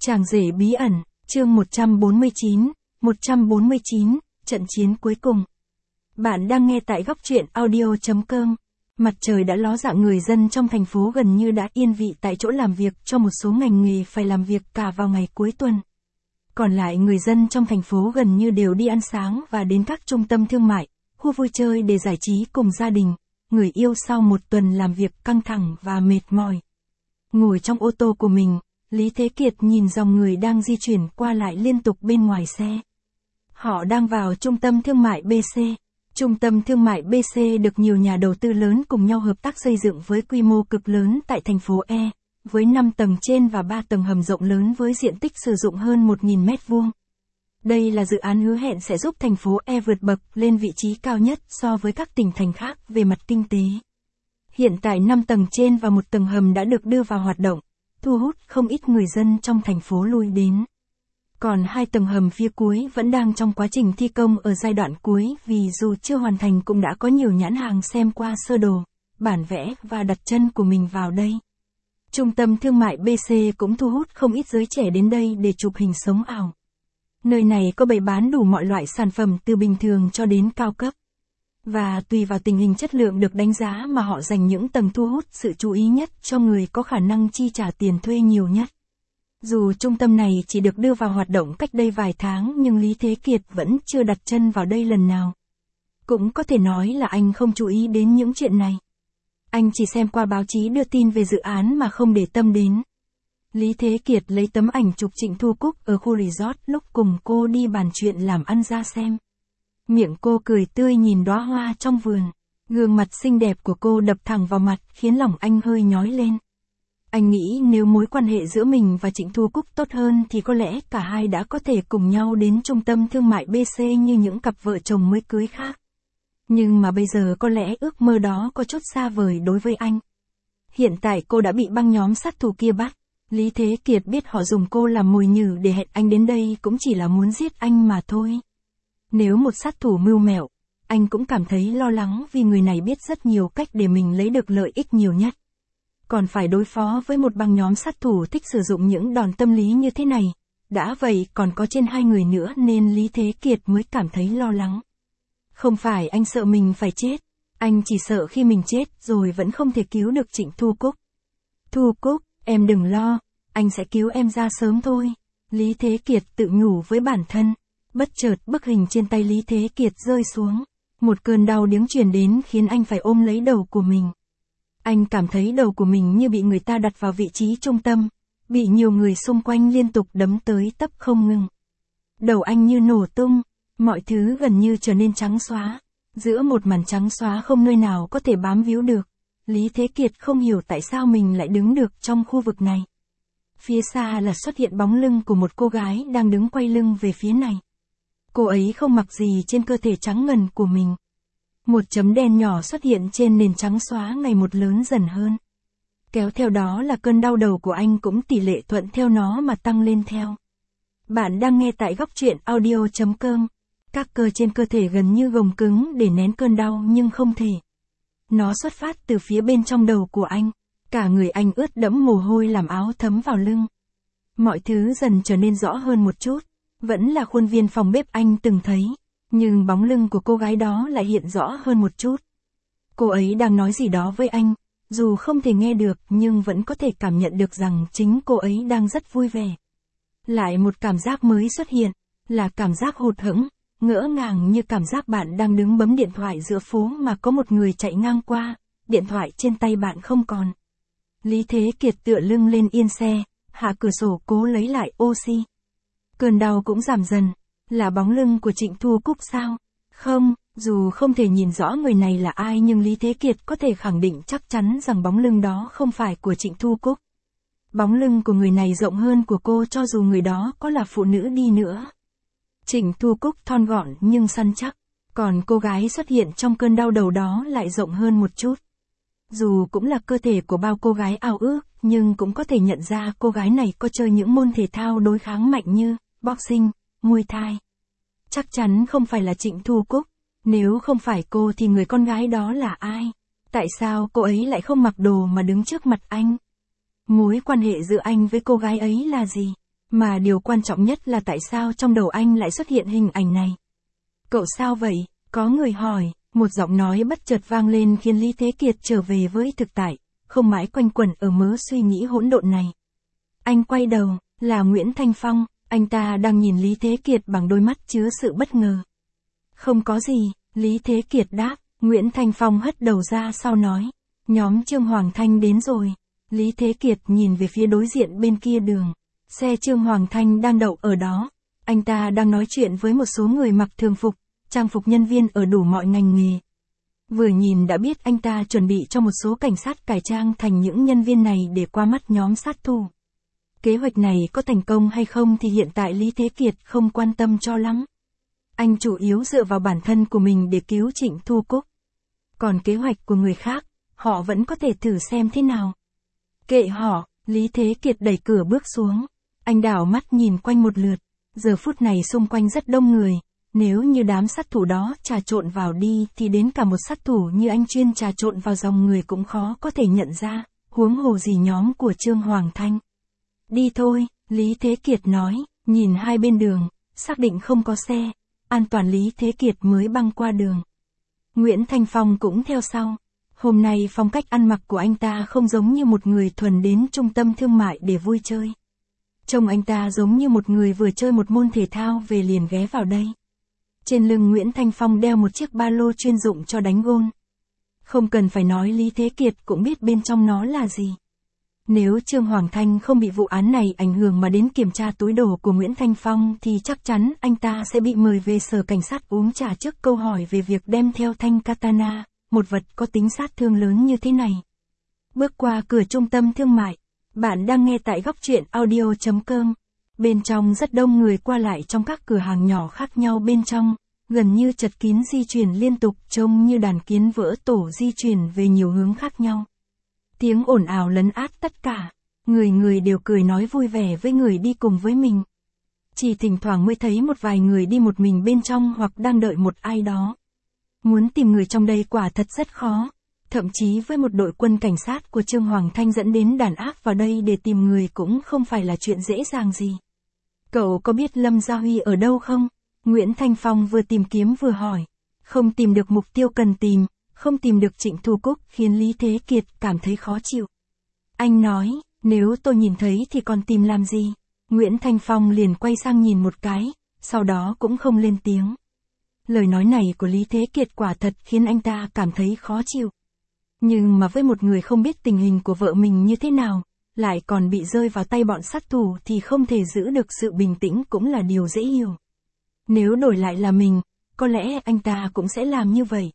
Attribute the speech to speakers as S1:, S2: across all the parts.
S1: Chàng rể bí ẩn, chương 149, trận chiến cuối cùng. Bạn đang nghe tại góc truyện audio.com. Mặt trời đã ló dạng, người dân trong thành phố gần như đã yên vị tại chỗ làm việc cho một số ngành nghề phải làm việc cả vào ngày cuối tuần. Còn lại người dân trong thành phố gần như đều đi ăn sáng và đến các trung tâm thương mại, khu vui chơi để giải trí cùng gia đình, người yêu sau một tuần làm việc căng thẳng và mệt mỏi. Ngồi trong ô tô của mình, Lý Thế Kiệt nhìn dòng người đang di chuyển qua lại liên tục bên ngoài xe. Họ đang vào trung tâm thương mại BC. Trung tâm thương mại BC được nhiều nhà đầu tư lớn cùng nhau hợp tác xây dựng với quy mô cực lớn tại thành phố E, với 5 tầng trên và 3 tầng hầm rộng lớn với diện tích sử dụng hơn 1.000 m². Đây là dự án hứa hẹn sẽ giúp thành phố E vượt bậc lên vị trí cao nhất so với các tỉnh thành khác về mặt kinh tế. Hiện tại 5 tầng trên và 1 tầng hầm đã được đưa vào hoạt động, thu hút không ít người dân trong thành phố lui đến. Còn 2 tầng hầm phía cuối vẫn đang trong quá trình thi công ở giai đoạn cuối, vì dù chưa hoàn thành cũng đã có nhiều nhãn hàng xem qua sơ đồ, bản vẽ và đặt chân của mình vào đây. Trung tâm thương mại BC cũng thu hút không ít giới trẻ đến đây để chụp hình sống ảo. Nơi này có bày bán đủ mọi loại sản phẩm từ bình thường cho đến cao cấp. Và tùy vào tình hình chất lượng được đánh giá mà họ dành những tầng thu hút sự chú ý nhất cho người có khả năng chi trả tiền thuê nhiều nhất. Dù trung tâm này chỉ được đưa vào hoạt động cách đây vài tháng nhưng Lý Thế Kiệt vẫn chưa đặt chân vào đây lần nào. Cũng có thể nói là anh không chú ý đến những chuyện này. Anh chỉ xem qua báo chí đưa tin về dự án mà không để tâm đến. Lý Thế Kiệt lấy tấm ảnh chụp Trịnh Thu Cúc ở khu resort lúc cùng cô đi bàn chuyện làm ăn ra xem. Miệng cô cười tươi nhìn đóa hoa trong vườn. Gương mặt xinh đẹp của cô đập thẳng vào mặt khiến lòng anh hơi nhói lên. Anh nghĩ nếu mối quan hệ giữa mình và Trịnh Thu Cúc tốt hơn thì có lẽ cả hai đã có thể cùng nhau đến trung tâm thương mại BC như những cặp vợ chồng mới cưới khác. Nhưng mà bây giờ có lẽ ước mơ đó có chút xa vời đối với anh. Hiện tại cô đã bị băng nhóm sát thủ kia bắt. Lý Thế Kiệt biết họ dùng cô làm mồi nhử để hẹn anh đến đây cũng chỉ là muốn giết anh mà thôi. Nếu một sát thủ mưu mẹo, anh cũng cảm thấy lo lắng vì người này biết rất nhiều cách để mình lấy được lợi ích nhiều nhất. Còn phải đối phó với một băng nhóm sát thủ thích sử dụng những đòn tâm lý như thế này. Đã vậy còn có trên 2 người nữa nên Lý Thế Kiệt mới cảm thấy lo lắng. Không phải anh sợ mình phải chết, anh chỉ sợ khi mình chết rồi vẫn không thể cứu được Trịnh Thu Cúc. Thu Cúc, em đừng lo, anh sẽ cứu em ra sớm thôi. Lý Thế Kiệt tự nhủ với bản thân. Bất chợt bức hình trên tay Lý Thế Kiệt rơi xuống. Một cơn đau điếng truyền đến khiến anh phải ôm lấy đầu của mình. Anh cảm thấy đầu của mình như bị người ta đặt vào vị trí trung tâm, bị nhiều người xung quanh liên tục đấm tới tấp không ngừng. Đầu anh như nổ tung, mọi thứ gần như trở nên trắng xóa. Giữa một màn trắng xóa không nơi nào có thể bám víu được, Lý Thế Kiệt không hiểu tại sao mình lại đứng được trong khu vực này. Phía xa là xuất hiện bóng lưng của một cô gái đang đứng quay lưng về phía này. Cô ấy không mặc gì trên cơ thể trắng ngần của mình. Một chấm đen nhỏ xuất hiện trên nền trắng xóa ngày một lớn dần hơn. Kéo theo đó là cơn đau đầu của anh cũng tỷ lệ thuận theo nó mà tăng lên theo. Bạn đang nghe tại góc truyện audio.com. Các cơ trên cơ thể gần như gồng cứng để nén cơn đau nhưng không thể. Nó xuất phát từ phía bên trong đầu của anh. Cả người anh ướt đẫm mồ hôi làm áo thấm vào lưng. Mọi thứ dần trở nên rõ hơn một chút. Vẫn là khuôn viên phòng bếp anh từng thấy. Nhưng bóng lưng của cô gái đó lại hiện rõ hơn một chút. Cô ấy đang nói gì đó với anh. Dù không thể nghe được nhưng vẫn có thể cảm nhận được rằng chính cô ấy đang rất vui vẻ. Lại một cảm giác mới xuất hiện. Là cảm giác hụt hẫng, ngỡ ngàng như cảm giác bạn đang đứng bấm điện thoại giữa phố mà có một người chạy ngang qua. Điện thoại trên tay bạn không còn. Lý Thế Kiệt tựa lưng lên yên xe, hạ cửa sổ cố lấy lại oxy. Cơn đau cũng giảm dần. Là bóng lưng của Trịnh Thu Cúc sao? Không, dù không thể nhìn rõ người này là ai nhưng Lý Thế Kiệt có thể khẳng định chắc chắn rằng bóng lưng đó không phải của Trịnh Thu Cúc. Bóng lưng của người này rộng hơn của cô cho dù người đó có là phụ nữ đi nữa. Trịnh Thu Cúc thon gọn nhưng săn chắc, còn cô gái xuất hiện trong cơn đau đầu đó lại rộng hơn một chút. Dù cũng là cơ thể của bao cô gái ao ước, nhưng cũng có thể nhận ra cô gái này có chơi những môn thể thao đối kháng mạnh như boxing, Muay Thai. Chắc chắn không phải là Trịnh Thu Cúc. Nếu không phải cô thì người con gái đó là ai? Tại sao cô ấy lại không mặc đồ mà đứng trước mặt anh? Mối quan hệ giữa anh với cô gái ấy là gì? Mà điều quan trọng nhất là tại sao trong đầu anh lại xuất hiện hình ảnh này. Cậu sao vậy? Có người hỏi, một giọng nói bất chợt vang lên khiến Lý Thế Kiệt trở về với thực tại, không mãi quanh quẩn ở mớ suy nghĩ hỗn độn này. Anh quay đầu, là Nguyễn Thanh Phong, anh ta đang nhìn Lý Thế Kiệt bằng đôi mắt chứa sự bất ngờ. Không có gì, Lý Thế Kiệt đáp, Nguyễn Thanh Phong hất đầu ra sau nói, nhóm Trương Hoàng Thanh đến rồi. Lý Thế Kiệt nhìn về phía đối diện bên kia đường, xe Trương Hoàng Thanh đang đậu ở đó, anh ta đang nói chuyện với một số người mặc thường phục, trang phục nhân viên ở đủ mọi ngành nghề. Vừa nhìn đã biết anh ta chuẩn bị cho một số cảnh sát cải trang thành những nhân viên này để qua mắt nhóm sát thủ. Kế hoạch này có thành công hay không thì hiện tại Lý Thế Kiệt không quan tâm cho lắm. Anh chủ yếu dựa vào bản thân của mình để cứu Trịnh Thu Cúc. Còn kế hoạch của người khác, họ vẫn có thể thử xem thế nào. Kệ họ, Lý Thế Kiệt đẩy cửa bước xuống. Anh đảo mắt nhìn quanh một lượt. Giờ phút này xung quanh rất đông người. Nếu như đám sát thủ đó trà trộn vào đi thì đến cả một sát thủ như anh chuyên trà trộn vào dòng người cũng khó có thể nhận ra, huống hồ gì nhóm của Trương Hoàng Thanh. Đi thôi, Lý Thế Kiệt nói, nhìn hai bên đường, xác định không có xe, an toàn Lý Thế Kiệt mới băng qua đường. Nguyễn Thanh Phong cũng theo sau. Hôm nay phong cách ăn mặc của anh ta không giống như một người thuần đến trung tâm thương mại để vui chơi. Trông anh ta giống như một người vừa chơi một môn thể thao về liền ghé vào đây. Trên lưng Nguyễn Thanh Phong đeo một chiếc ba lô chuyên dụng cho đánh gôn. Không cần phải nói Lý Thế Kiệt cũng biết bên trong nó là gì. Nếu Trương Hoàng Thanh không bị vụ án này ảnh hưởng mà đến kiểm tra túi đồ của Nguyễn Thanh Phong thì chắc chắn anh ta sẽ bị mời về sở cảnh sát uống trà trước câu hỏi về việc đem theo thanh katana, một vật có tính sát thương lớn như thế này. Bước qua cửa trung tâm thương mại, bạn đang nghe tại góc truyện audio.com. Bên trong rất đông người qua lại trong các cửa hàng nhỏ khác nhau bên trong, gần như chật kín di chuyển liên tục trông như đàn kiến vỡ tổ di chuyển về nhiều hướng khác nhau. Tiếng ồn ào lấn át tất cả, người người đều cười nói vui vẻ với người đi cùng với mình. Chỉ thỉnh thoảng mới thấy một vài người đi một mình bên trong hoặc đang đợi một ai đó. Muốn tìm người trong đây quả thật rất khó, thậm chí với một đội quân cảnh sát của Trương Hoàng Thanh dẫn đến đàn áp vào đây để tìm người cũng không phải là chuyện dễ dàng gì. Cậu có biết Lâm Gia Huy ở đâu không? Nguyễn Thanh Phong vừa tìm kiếm vừa hỏi. Không tìm được mục tiêu cần tìm, không tìm được Trịnh Thu Cúc khiến Lý Thế Kiệt cảm thấy khó chịu. Anh nói, nếu tôi nhìn thấy thì còn tìm làm gì? Nguyễn Thanh Phong liền quay sang nhìn một cái, sau đó cũng không lên tiếng. Lời nói này của Lý Thế Kiệt quả thật khiến anh ta cảm thấy khó chịu. Nhưng mà với một người không biết tình hình của vợ mình như thế nào, lại còn bị rơi vào tay bọn sát thủ thì không thể giữ được sự bình tĩnh cũng là điều dễ hiểu. Nếu đổi lại là mình, có lẽ anh ta cũng sẽ làm như vậy.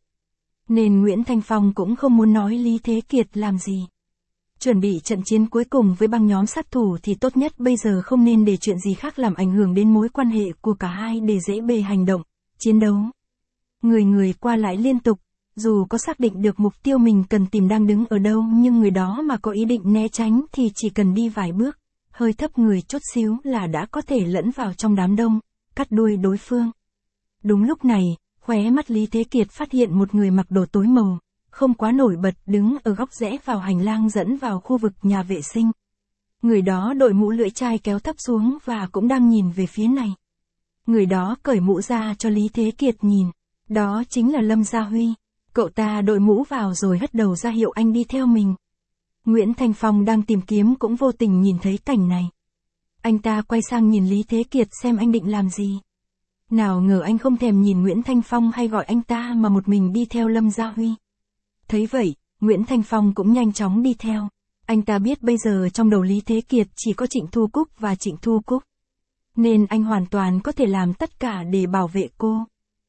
S1: Nên Nguyễn Thanh Phong cũng không muốn nói Lý Thế Kiệt làm gì. Chuẩn bị trận chiến cuối cùng với băng nhóm sát thủ thì tốt nhất bây giờ không nên để chuyện gì khác làm ảnh hưởng đến mối quan hệ của cả hai để dễ bề hành động, chiến đấu. Người người qua lại liên tục, dù có xác định được mục tiêu mình cần tìm đang đứng ở đâu nhưng người đó mà có ý định né tránh thì chỉ cần đi vài bước, hơi thấp người chút xíu là đã có thể lẫn vào trong đám đông, cắt đuôi đối phương. Đúng lúc này, khóe mắt Lý Thế Kiệt phát hiện một người mặc đồ tối màu, không quá nổi bật đứng ở góc rẽ vào hành lang dẫn vào khu vực nhà vệ sinh. Người đó đội mũ lưỡi chai kéo thấp xuống và cũng đang nhìn về phía này. Người đó cởi mũ ra cho Lý Thế Kiệt nhìn. Đó chính là Lâm Gia Huy. Cậu ta đội mũ vào rồi hất đầu ra hiệu anh đi theo mình. Nguyễn Thanh Phong đang tìm kiếm cũng vô tình nhìn thấy cảnh này. Anh ta quay sang nhìn Lý Thế Kiệt xem anh định làm gì. Nào ngờ anh không thèm nhìn Nguyễn Thanh Phong hay gọi anh ta mà một mình đi theo Lâm Gia Huy. Thấy vậy, Nguyễn Thanh Phong cũng nhanh chóng đi theo. Anh ta biết bây giờ trong đầu Lý Thế Kiệt chỉ có Trịnh Thu Cúc và Trịnh Thu Cúc. Nên anh hoàn toàn có thể làm tất cả để bảo vệ cô.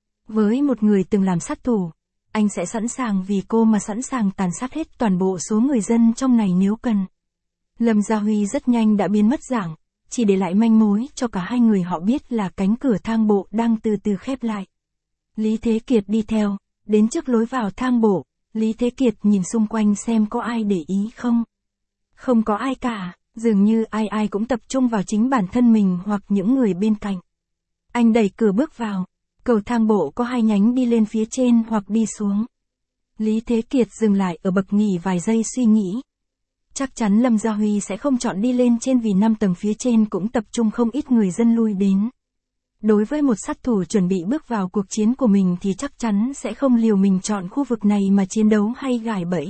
S1: Với một người từng làm sát thủ, anh sẽ sẵn sàng vì cô mà sẵn sàng tàn sát hết toàn bộ số người dân trong này nếu cần. Lâm Gia Huy rất nhanh đã biến mất dạng, chỉ để lại manh mối cho cả hai người họ biết là cánh cửa thang bộ đang từ từ khép lại. Lý Thế Kiệt đi theo, đến trước lối vào thang bộ, Lý Thế Kiệt nhìn xung quanh xem có ai để ý không. Không có ai cả, dường như ai cũng tập trung vào chính bản thân mình hoặc những người bên cạnh. Anh đẩy cửa bước vào. Cầu thang bộ có hai nhánh đi lên phía trên hoặc đi xuống. Lý Thế Kiệt dừng lại ở bậc nghỉ vài giây suy nghĩ. Chắc chắn Lâm Gia Huy sẽ không chọn đi lên trên vì 5 tầng phía trên cũng tập trung không ít người dân lui đến. Đối với một sát thủ chuẩn bị bước vào cuộc chiến của mình thì chắc chắn sẽ không liều mình chọn khu vực này mà chiến đấu hay gài bẫy.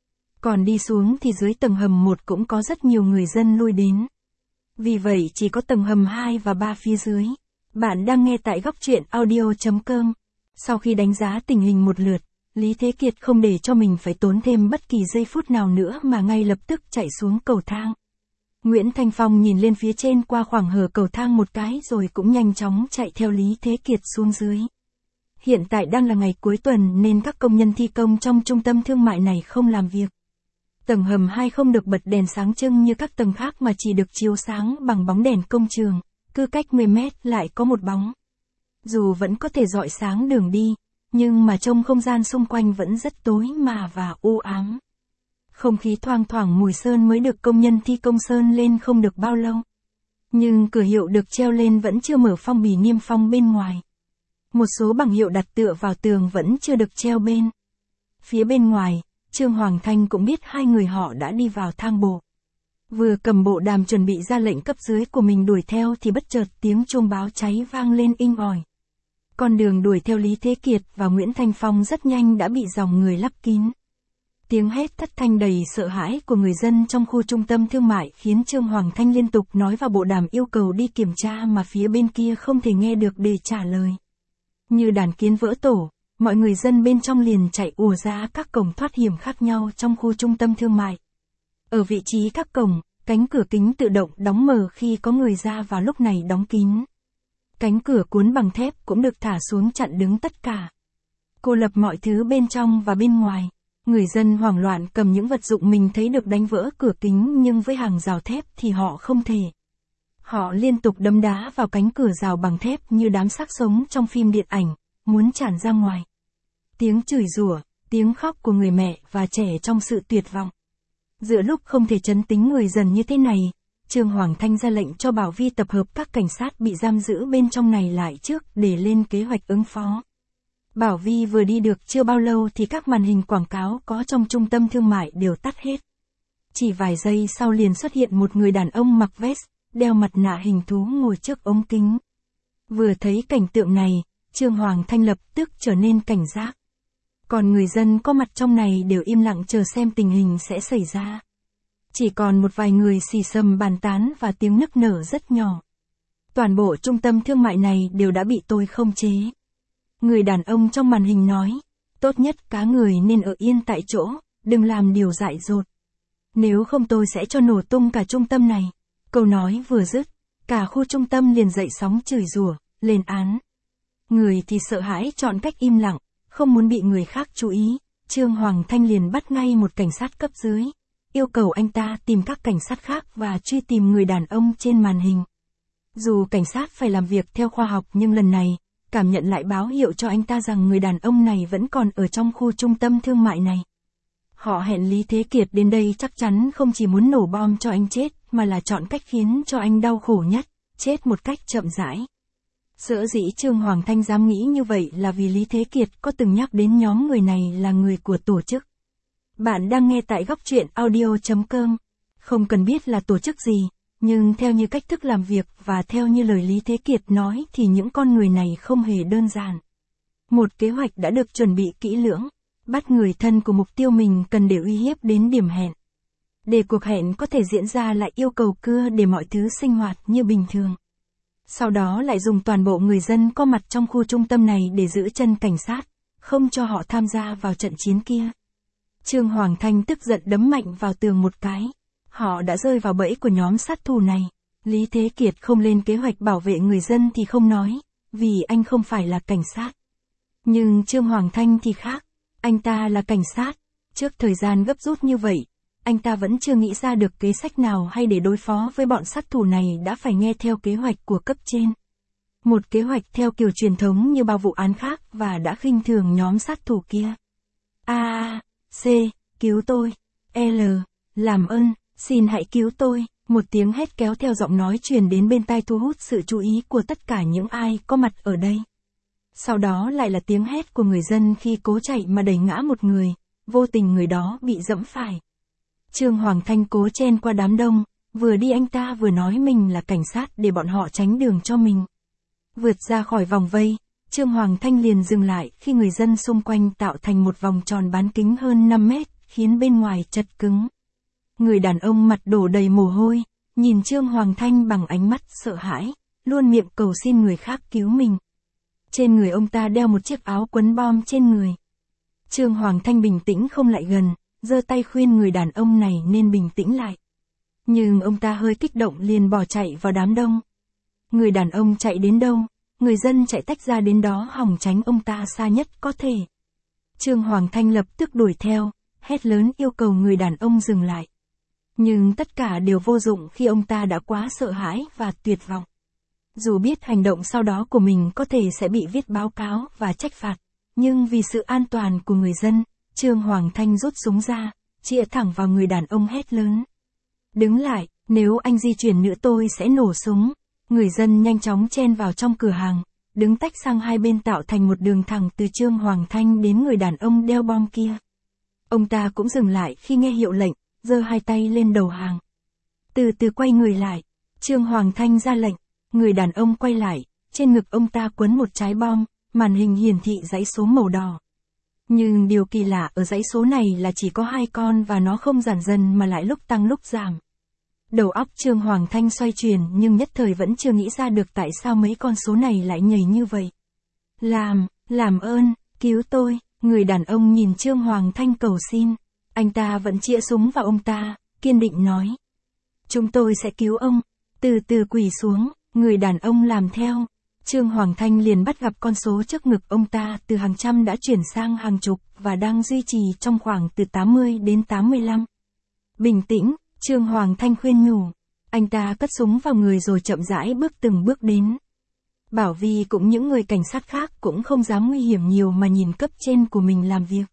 S1: Còn đi xuống thì dưới tầng hầm 1 cũng có rất nhiều người dân lui đến. Vì vậy chỉ có tầng hầm 2 và 3 phía dưới. Bạn đang nghe tại góc truyện audio.com. Sau khi đánh giá tình hình một lượt, Lý Thế Kiệt không để cho mình phải tốn thêm bất kỳ giây phút nào nữa mà ngay lập tức chạy xuống cầu thang. Nguyễn Thanh Phong nhìn lên phía trên qua khoảng hở cầu thang một cái rồi cũng nhanh chóng chạy theo Lý Thế Kiệt xuống dưới. Hiện tại đang là ngày cuối tuần nên các công nhân thi công trong trung tâm thương mại này không làm việc. Tầng hầm 2 không được bật đèn sáng trưng như các tầng khác mà chỉ được chiếu sáng bằng bóng đèn công trường, cứ cách 10 mét lại có một bóng. Dù vẫn có thể rọi sáng đường đi, nhưng mà trong không gian xung quanh vẫn rất tối mà và u ám. Không khí thoang thoảng mùi sơn mới được công nhân thi công sơn lên không được bao lâu. Nhưng cửa hiệu được treo lên vẫn chưa mở phong bì niêm phong bên ngoài. Một số bảng hiệu đặt tựa vào tường vẫn chưa được treo bên. Phía bên ngoài, Trương Hoàng Thanh cũng biết hai người họ đã đi vào thang bộ. Vừa cầm bộ đàm chuẩn bị ra lệnh cấp dưới của mình đuổi theo thì bất chợt tiếng chuông báo cháy vang lên inh ỏi. Con đường đuổi theo Lý Thế Kiệt và Nguyễn Thanh Phong rất nhanh đã bị dòng người lấp kín. Tiếng hét thất thanh đầy sợ hãi của người dân trong khu trung tâm thương mại khiến Trương Hoàng Thanh liên tục nói vào bộ đàm yêu cầu đi kiểm tra mà phía bên kia không thể nghe được để trả lời. Như đàn kiến vỡ tổ, mọi người dân bên trong liền chạy ùa ra các cổng thoát hiểm khác nhau trong khu trung tâm thương mại. Ở vị trí các cổng, cánh cửa kính tự động đóng mở khi có người ra vào lúc này đóng kín. Cánh cửa cuốn bằng thép cũng được thả xuống chặn đứng tất cả. Cô lập mọi thứ bên trong và bên ngoài. Người dân hoảng loạn cầm những vật dụng mình thấy được đánh vỡ cửa kính nhưng với hàng rào thép thì họ không thể. Họ liên tục đấm đá vào cánh cửa rào bằng thép như đám xác sống trong phim điện ảnh, muốn tràn ra ngoài. Tiếng chửi rủa, tiếng khóc của người mẹ và trẻ trong sự tuyệt vọng. Giữa lúc không thể trấn tĩnh người dân như thế này, Trương Hoàng Thanh ra lệnh cho Bảo Vi tập hợp các cảnh sát bị giam giữ bên trong này lại trước để lên kế hoạch ứng phó. Bảo Vi vừa đi được chưa bao lâu thì các màn hình quảng cáo có trong trung tâm thương mại đều tắt hết. Chỉ vài giây sau liền xuất hiện một người đàn ông mặc vest, đeo mặt nạ hình thú ngồi trước ống kính. Vừa thấy cảnh tượng này, Trương Hoàng Thanh lập tức trở nên cảnh giác. Còn người dân có mặt trong này đều im lặng chờ xem tình hình sẽ xảy ra. Chỉ còn một vài người xì xầm bàn tán và tiếng nức nở rất nhỏ. Toàn bộ trung tâm thương mại này đều đã bị tôi khống chế. Người đàn ông trong màn hình nói, tốt nhất cá người nên ở yên tại chỗ, đừng làm điều dại dột. Nếu không tôi sẽ cho nổ tung cả trung tâm này. Câu nói vừa dứt, cả khu trung tâm liền dậy sóng chửi rủa, lên án. Người thì sợ hãi chọn cách im lặng, không muốn bị người khác chú ý. Trương Hoàng Thanh liền bắt ngay một cảnh sát cấp dưới, yêu cầu anh ta tìm các cảnh sát khác và truy tìm người đàn ông trên màn hình. Dù cảnh sát phải làm việc theo khoa học nhưng lần này, cảm nhận lại báo hiệu cho anh ta rằng người đàn ông này vẫn còn ở trong khu trung tâm thương mại này. Họ hẹn Lý Thế Kiệt đến đây chắc chắn không chỉ muốn nổ bom cho anh chết mà là chọn cách khiến cho anh đau khổ nhất, chết một cách chậm rãi. Sở dĩ Trương Hoàng Thanh dám nghĩ như vậy là vì Lý Thế Kiệt có từng nhắc đến nhóm người này là người của tổ chức. Bạn đang nghe tại góc truyện audio.com. Không cần biết là tổ chức gì, nhưng theo như cách thức làm việc và theo như lời Lý Thế Kiệt nói thì những con người này không hề đơn giản. Một kế hoạch đã được chuẩn bị kỹ lưỡng, bắt người thân của mục tiêu mình cần để uy hiếp đến điểm hẹn. Để cuộc hẹn có thể diễn ra lại yêu cầu cưa để mọi thứ sinh hoạt như bình thường. Sau đó lại dùng toàn bộ người dân có mặt trong khu trung tâm này để giữ chân cảnh sát, không cho họ tham gia vào trận chiến kia. Trương Hoàng Thanh tức giận đấm mạnh vào tường một cái. Họ đã rơi vào bẫy của nhóm sát thủ này. Lý Thế Kiệt không lên kế hoạch bảo vệ người dân thì không nói, vì anh không phải là cảnh sát. Nhưng Trương Hoàng Thanh thì khác, anh ta là cảnh sát. Trước thời gian gấp rút như vậy, anh ta vẫn chưa nghĩ ra được kế sách nào hay để đối phó với bọn sát thủ này đã phải nghe theo kế hoạch của cấp trên. Một kế hoạch theo kiểu truyền thống như bao vụ án khác và đã khinh thường nhóm sát thủ kia. A, C, cứu tôi. L, làm ơn, xin hãy cứu tôi. Một tiếng hét kéo theo giọng nói truyền đến bên tai thu hút sự chú ý của tất cả những ai có mặt ở đây. Sau đó lại là tiếng hét của người dân khi cố chạy mà đẩy ngã một người, vô tình người đó bị giẫm phải. Trương Hoàng Thanh cố chen qua đám đông, vừa đi anh ta vừa nói mình là cảnh sát để bọn họ tránh đường cho mình. Vượt ra khỏi vòng vây, Trương Hoàng Thanh liền dừng lại khi người dân xung quanh tạo thành một vòng tròn bán kính hơn 5 mét, khiến bên ngoài chật cứng. Người đàn ông mặt đổ đầy mồ hôi, nhìn Trương Hoàng Thanh bằng ánh mắt sợ hãi, luôn miệng cầu xin người khác cứu mình. Trên người ông ta đeo một chiếc áo quấn bom trên người. Trương Hoàng Thanh bình tĩnh không lại gần, giơ tay khuyên người đàn ông này nên bình tĩnh lại. Nhưng ông ta hơi kích động liền bỏ chạy vào đám đông. Người đàn ông chạy đến đâu, người dân chạy tách ra đến đó hòng tránh ông ta xa nhất có thể. Trương Hoàng Thanh lập tức đuổi theo, hét lớn yêu cầu người đàn ông dừng lại. Nhưng tất cả đều vô dụng khi ông ta đã quá sợ hãi và tuyệt vọng. Dù biết hành động sau đó của mình có thể sẽ bị viết báo cáo và trách phạt, nhưng vì sự an toàn của người dân, Trương Hoàng Thanh rút súng ra, chĩa thẳng vào người đàn ông hét lớn. Đứng lại, nếu anh di chuyển nữa tôi sẽ nổ súng. Người dân nhanh chóng chen vào trong cửa hàng, đứng tách sang hai bên tạo thành một đường thẳng từ Trương Hoàng Thanh đến người đàn ông đeo bom kia. Ông ta cũng dừng lại khi nghe hiệu lệnh, giơ hai tay lên đầu hàng. Từ từ quay người lại, Trương Hoàng Thanh ra lệnh, người đàn ông quay lại, trên ngực ông ta quấn một trái bom, màn hình hiển thị dãy số màu đỏ. Nhưng điều kỳ lạ ở dãy số này là chỉ có 2 con và nó không giảm dần mà lại lúc tăng lúc giảm. Đầu óc Trương Hoàng Thanh xoay chuyển nhưng nhất thời vẫn chưa nghĩ ra được tại sao mấy con số này lại nhảy như vậy. Làm ơn, cứu tôi, người đàn ông nhìn Trương Hoàng Thanh cầu xin. Anh ta vẫn chĩa súng vào ông ta, kiên định nói. Chúng tôi sẽ cứu ông. Từ từ quỳ xuống, người đàn ông làm theo. Trương Hoàng Thanh liền bắt gặp con số trước ngực ông ta từ hàng trăm đã chuyển sang hàng chục và đang duy trì trong khoảng từ 80 đến 85. Bình tĩnh, Trương Hoàng Thanh khuyên nhủ. Anh ta cất súng vào người rồi chậm rãi bước từng bước đến. Bảo Vi cũng những người cảnh sát khác cũng không dám nguy hiểm nhiều mà nhìn cấp trên của mình làm việc.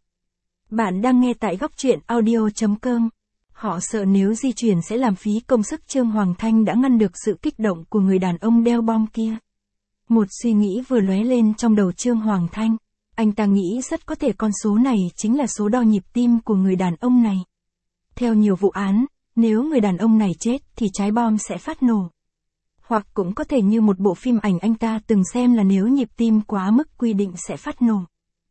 S1: Bạn đang nghe tại góc truyện audio.com. Họ sợ nếu di chuyển sẽ làm phí công sức. Trương Hoàng Thanh đã ngăn được sự kích động của người đàn ông đeo bom kia. Một suy nghĩ vừa lóe lên trong đầu Trương Hoàng Thanh. Anh ta nghĩ rất có thể con số này chính là số đo nhịp tim của người đàn ông này. Theo nhiều vụ án, nếu người đàn ông này chết thì trái bom sẽ phát nổ. Hoặc cũng có thể như một bộ phim ảnh anh ta từng xem là nếu nhịp tim quá mức quy định sẽ phát nổ.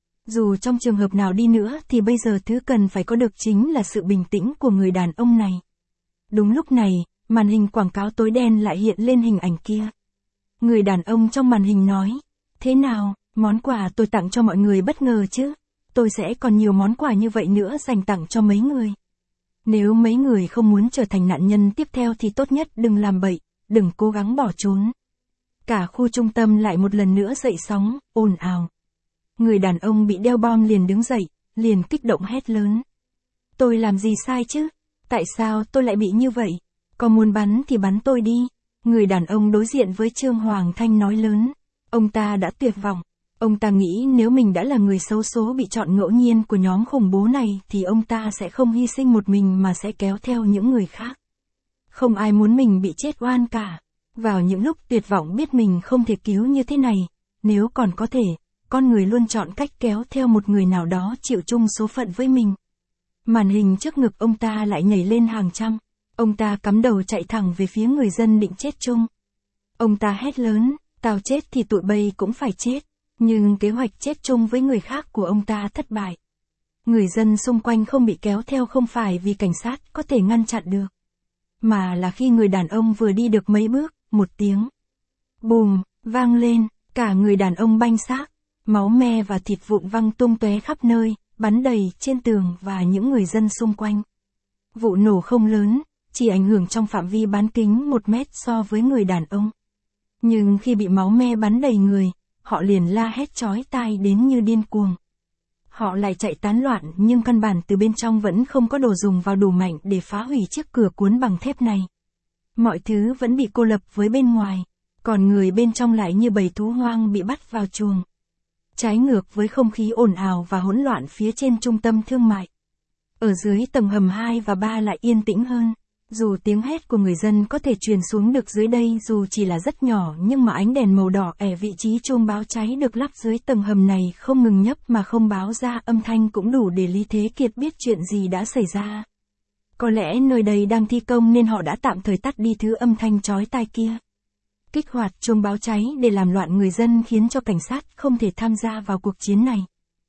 S1: Dù trong trường hợp nào đi nữa thì bây giờ thứ cần phải có được chính là sự bình tĩnh của người đàn ông này. Đúng lúc này, màn hình quảng cáo tối đen lại hiện lên hình ảnh kia. Người đàn ông trong màn hình nói, thế nào, món quà tôi tặng cho mọi người bất ngờ chứ? Tôi sẽ còn nhiều món quà như vậy nữa dành tặng cho mấy người. Nếu mấy người không muốn trở thành nạn nhân tiếp theo thì tốt nhất đừng làm bậy, đừng cố gắng bỏ trốn. Cả khu trung tâm lại một lần nữa dậy sóng, ồn ào. Người đàn ông bị đeo bom liền đứng dậy, liền kích động hét lớn. Tôi làm gì sai chứ? Tại sao tôi lại bị như vậy? Có muốn bắn thì bắn tôi đi. Người đàn ông đối diện với Trương Hoàng Thanh nói lớn. Ông ta đã tuyệt vọng. Ông ta nghĩ nếu mình đã là người xấu số bị chọn ngẫu nhiên của nhóm khủng bố này thì ông ta sẽ không hy sinh một mình mà sẽ kéo theo những người khác. Không ai muốn mình bị chết oan cả. Vào những lúc tuyệt vọng biết mình không thể cứu như thế này, nếu còn có thể, con người luôn chọn cách kéo theo một người nào đó chịu chung số phận với mình. Màn hình trước ngực ông ta lại nhảy lên hàng trăm. Ông ta cắm đầu chạy thẳng về phía người dân định chết chung. Ông ta hét lớn, tao chết thì tụi bay cũng phải chết. Nhưng kế hoạch chết chung với người khác của ông ta thất bại. Người dân xung quanh không bị kéo theo không phải vì cảnh sát có thể ngăn chặn được. Mà là khi người đàn ông vừa đi được mấy bước, một tiếng bùm, vang lên, cả người đàn ông banh xác. Máu me và thịt vụn văng tung tóe khắp nơi, bắn đầy trên tường và những người dân xung quanh. Vụ nổ không lớn, chỉ ảnh hưởng trong phạm vi bán kính 1 mét so với người đàn ông. Nhưng khi bị máu me bắn đầy người, họ liền la hét chói tai đến như điên cuồng. Họ lại chạy tán loạn nhưng căn bản từ bên trong vẫn không có đồ dùng vào đủ mạnh để phá hủy chiếc cửa cuốn bằng thép này. Mọi thứ vẫn bị cô lập với bên ngoài, còn người bên trong lại như bầy thú hoang bị bắt vào chuồng. Trái ngược với không khí ồn ào và hỗn loạn phía trên trung tâm thương mại. Ở dưới tầng hầm 2 và 3 lại yên tĩnh hơn. Dù tiếng hét của người dân có thể truyền xuống được dưới đây dù chỉ là rất nhỏ nhưng mà ánh đèn màu đỏ ở vị trí chuông báo cháy được lắp dưới tầng hầm này không ngừng nhấp mà không báo ra âm thanh cũng đủ để Lý Thế Kiệt biết chuyện gì đã xảy ra. Có lẽ nơi đây đang thi công nên họ đã tạm thời tắt đi thứ âm thanh chói tai kia. Kích hoạt chuông báo cháy để làm loạn người dân khiến cho cảnh sát không thể tham gia vào cuộc chiến này.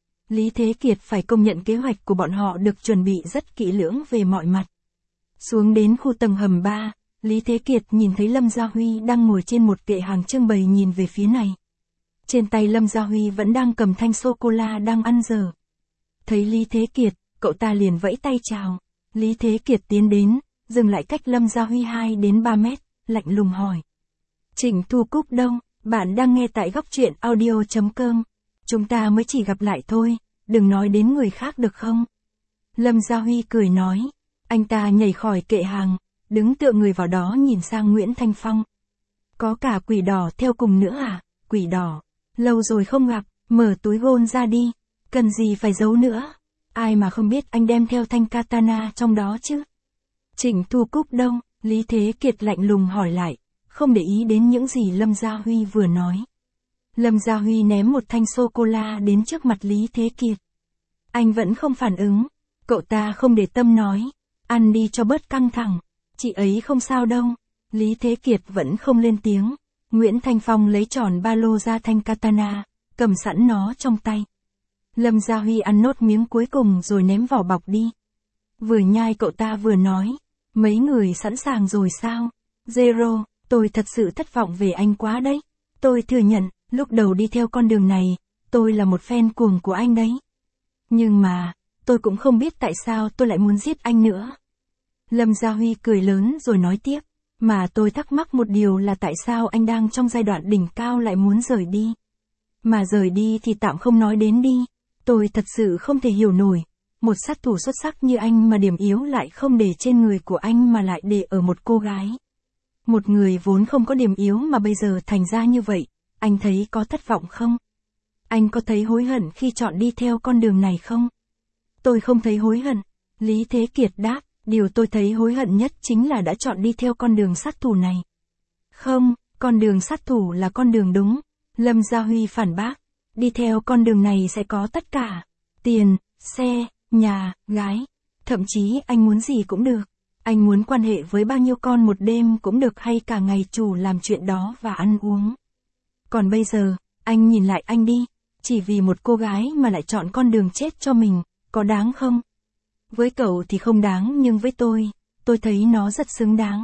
S1: Lý Thế Kiệt phải công nhận kế hoạch của bọn họ được chuẩn bị rất kỹ lưỡng về mọi mặt. Xuống đến khu tầng hầm 3, Lý Thế Kiệt nhìn thấy Lâm Gia Huy đang ngồi trên một kệ hàng trưng bày nhìn về phía này. Trên tay Lâm Gia Huy vẫn đang cầm thanh sô-cô-la đang ăn dở. Thấy Lý Thế Kiệt, cậu ta liền vẫy tay chào. Lý Thế Kiệt tiến đến, dừng lại cách Lâm Gia Huy 2 đến 3 mét, lạnh lùng hỏi. Trịnh Thu Cúc đâu? Bạn đang nghe tại góc truyện audio.com. Chúng ta mới chỉ gặp lại thôi, đừng nói đến người khác được không? Lâm Gia Huy cười nói. Anh ta nhảy khỏi kệ hàng, đứng tựa người vào đó nhìn sang Nguyễn Thanh Phong. Có cả Quỷ Đỏ theo cùng nữa à? Quỷ Đỏ, lâu rồi không gặp, mở túi gôn ra đi, cần gì phải giấu nữa. Ai mà không biết anh đem theo thanh katana trong đó chứ? Trịnh Thu Cúc đâu? Lý Thế Kiệt lạnh lùng hỏi lại, không để ý đến những gì Lâm Gia Huy vừa nói. Lâm Gia Huy ném một thanh sô-cô-la đến trước mặt Lý Thế Kiệt. Anh vẫn không phản ứng, cậu ta không để tâm nói, ăn đi cho bớt căng thẳng, chị ấy không sao đâu. Lý Thế Kiệt vẫn không lên tiếng. Nguyễn Thanh Phong lấy tròn ba lô ra thanh katana, cầm sẵn nó trong tay. Lâm Gia Huy ăn nốt miếng cuối cùng rồi ném vỏ bọc đi. Vừa nhai cậu ta vừa nói, mấy người sẵn sàng rồi sao? Zero, tôi thật sự thất vọng về anh quá đấy. Tôi thừa nhận, lúc đầu đi theo con đường này, tôi là một fan cuồng của anh đấy. Nhưng mà, tôi cũng không biết tại sao tôi lại muốn giết anh nữa. Lâm Gia Huy cười lớn rồi nói tiếp, mà tôi thắc mắc một điều là tại sao anh đang trong giai đoạn đỉnh cao lại muốn rời đi. Mà rời đi thì tạm không nói đến đi, tôi thật sự không thể hiểu nổi, một sát thủ xuất sắc như anh mà điểm yếu lại không để trên người của anh mà lại để ở một cô gái. Một người vốn không có điểm yếu mà bây giờ thành ra như vậy, anh thấy có thất vọng không? Anh có thấy hối hận khi chọn đi theo con đường này không? Tôi không thấy hối hận, Lý Thế Kiệt đáp, điều tôi thấy hối hận nhất chính là đã chọn đi theo con đường sát thủ này. Không, con đường sát thủ là con đường đúng, Lâm Gia Huy phản bác, đi theo con đường này sẽ có tất cả, tiền, xe, nhà, gái, thậm chí anh muốn gì cũng được. Anh muốn quan hệ với bao nhiêu con một đêm cũng được hay cả ngày chủ làm chuyện đó và ăn uống. Còn bây giờ, anh nhìn lại anh đi, chỉ vì một cô gái mà lại chọn con đường chết cho mình, có đáng không? Với cậu thì không đáng nhưng với tôi thấy nó rất xứng đáng.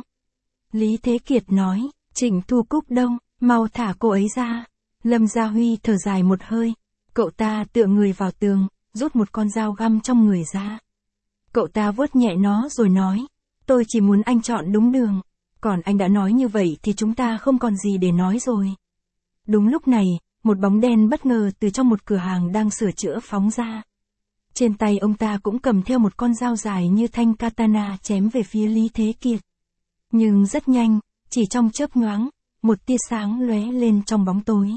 S1: Lý Thế Kiệt nói, Trịnh Thu Cúc đâu, mau thả cô ấy ra. Lâm Gia Huy thở dài một hơi, cậu ta tựa người vào tường, rút một con dao găm trong người ra. Cậu ta vuốt nhẹ nó rồi nói, tôi chỉ muốn anh chọn đúng đường, còn anh đã nói như vậy thì chúng ta không còn gì để nói rồi. Đúng lúc này, một bóng đen bất ngờ từ trong một cửa hàng đang sửa chữa phóng ra. Trên tay ông ta cũng cầm theo một con dao dài như thanh katana chém về phía Lý Thế Kiệt. Nhưng rất nhanh, chỉ trong chớp nhoáng, một tia sáng lóe lên trong bóng tối.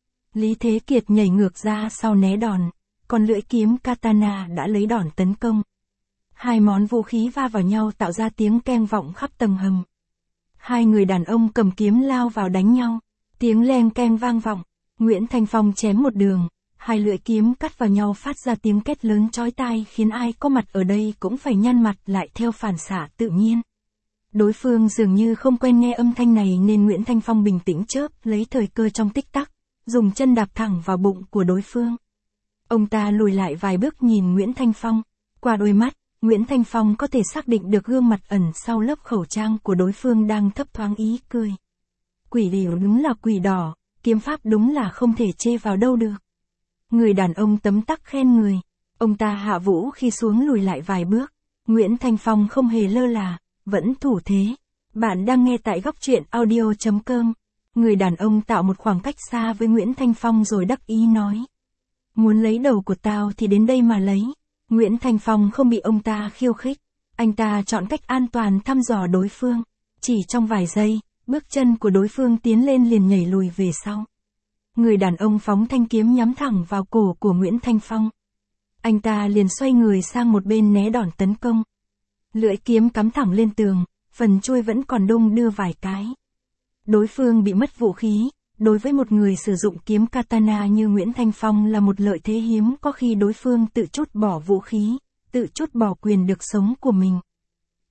S1: Lý Thế Kiệt nhảy ngược ra sau né đòn, còn lưỡi kiếm katana đã lấy đòn tấn công. Hai món vũ khí va vào nhau tạo ra tiếng keng vọng khắp tầng hầm. Hai người đàn ông cầm kiếm lao vào đánh nhau, tiếng leng keng vang vọng, Nguyễn Thanh Phong chém một đường, hai lưỡi kiếm cắt vào nhau phát ra tiếng két lớn chói tai khiến ai có mặt ở đây cũng phải nhăn mặt lại theo phản xạ tự nhiên. Đối phương dường như không quen nghe âm thanh này nên Nguyễn Thanh Phong bình tĩnh chớp lấy thời cơ trong tích tắc, dùng chân đạp thẳng vào bụng của đối phương. Ông ta lùi lại vài bước nhìn Nguyễn Thanh Phong, qua đôi mắt, Nguyễn Thanh Phong có thể xác định được gương mặt ẩn sau lớp khẩu trang của đối phương đang thấp thoáng ý cười. Quỷ điểu đúng là quỷ đỏ, kiếm pháp đúng là không thể chê vào đâu được. Người đàn ông tấm tắc khen người, ông ta hạ vũ khi xuống lùi lại vài bước, Nguyễn Thanh Phong không hề lơ là, vẫn thủ thế. Bạn đang nghe tại góc truyện audio.com. Người đàn ông tạo một khoảng cách xa với Nguyễn Thanh Phong rồi đắc ý nói. Muốn lấy đầu của tao thì đến đây mà lấy. Nguyễn Thanh Phong không bị ông ta khiêu khích. Anh ta chọn cách an toàn thăm dò đối phương. Chỉ trong vài giây, bước chân của đối phương tiến lên liền nhảy lùi về sau. Người đàn ông phóng thanh kiếm nhắm thẳng vào cổ của Nguyễn Thanh Phong. Anh ta liền xoay người sang một bên né đòn tấn công. Lưỡi kiếm cắm thẳng lên tường, phần chuôi vẫn còn đung đưa vài cái. Đối phương bị mất vũ khí, đối với một người sử dụng kiếm katana như Nguyễn Thanh Phong là một lợi thế hiếm, có khi đối phương tự trút bỏ vũ khí, tự trút bỏ quyền được sống của mình.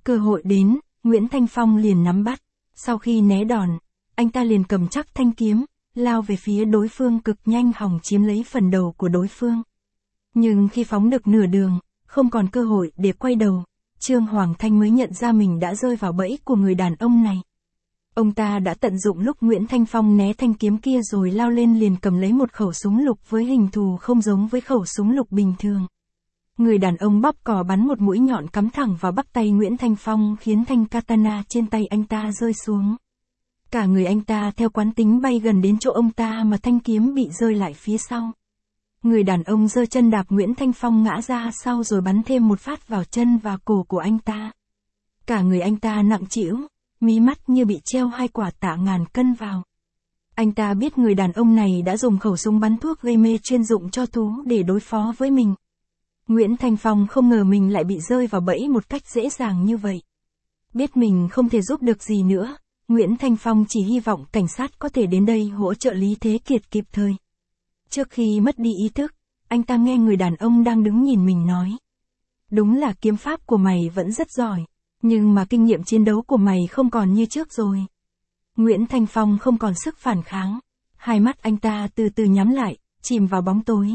S1: Cơ hội đến, Nguyễn Thanh Phong liền nắm bắt. Sau khi né đòn, anh ta liền cầm chắc thanh kiếm, lao về phía đối phương cực nhanh hòng chiếm lấy phần đầu của đối phương. Nhưng khi phóng được nửa đường, không còn cơ hội để quay đầu, Trương Hoàng Thanh mới nhận ra mình đã rơi vào bẫy của người đàn ông này. Ông ta đã tận dụng lúc Nguyễn Thanh Phong né thanh kiếm kia rồi lao lên liền cầm lấy một khẩu súng lục với hình thù không giống với khẩu súng lục bình thường. Người đàn ông bóp cò bắn một mũi nhọn cắm thẳng vào bắp tay Nguyễn Thanh Phong khiến thanh katana trên tay anh ta rơi xuống. Cả người anh ta theo quán tính bay gần đến chỗ ông ta mà thanh kiếm bị rơi lại phía sau. Người đàn ông giơ chân đạp Nguyễn Thanh Phong ngã ra sau rồi bắn thêm một phát vào chân và cổ của anh ta. Cả người anh ta nặng trĩu, mí mắt như bị treo 2 quả tạ ngàn cân vào. Anh ta biết người đàn ông này đã dùng khẩu súng bắn thuốc gây mê chuyên dụng cho thú để đối phó với mình. Nguyễn Thanh Phong không ngờ mình lại bị rơi vào bẫy một cách dễ dàng như vậy. Biết mình không thể giúp được gì nữa, Nguyễn Thanh Phong chỉ hy vọng cảnh sát có thể đến đây hỗ trợ Lý Thế Kiệt kịp thời. Trước khi mất đi ý thức, anh ta nghe người đàn ông đang đứng nhìn mình nói. Đúng là kiếm pháp của mày vẫn rất giỏi, nhưng mà kinh nghiệm chiến đấu của mày không còn như trước rồi. Nguyễn Thanh Phong không còn sức phản kháng, hai mắt anh ta từ từ nhắm lại, chìm vào bóng tối.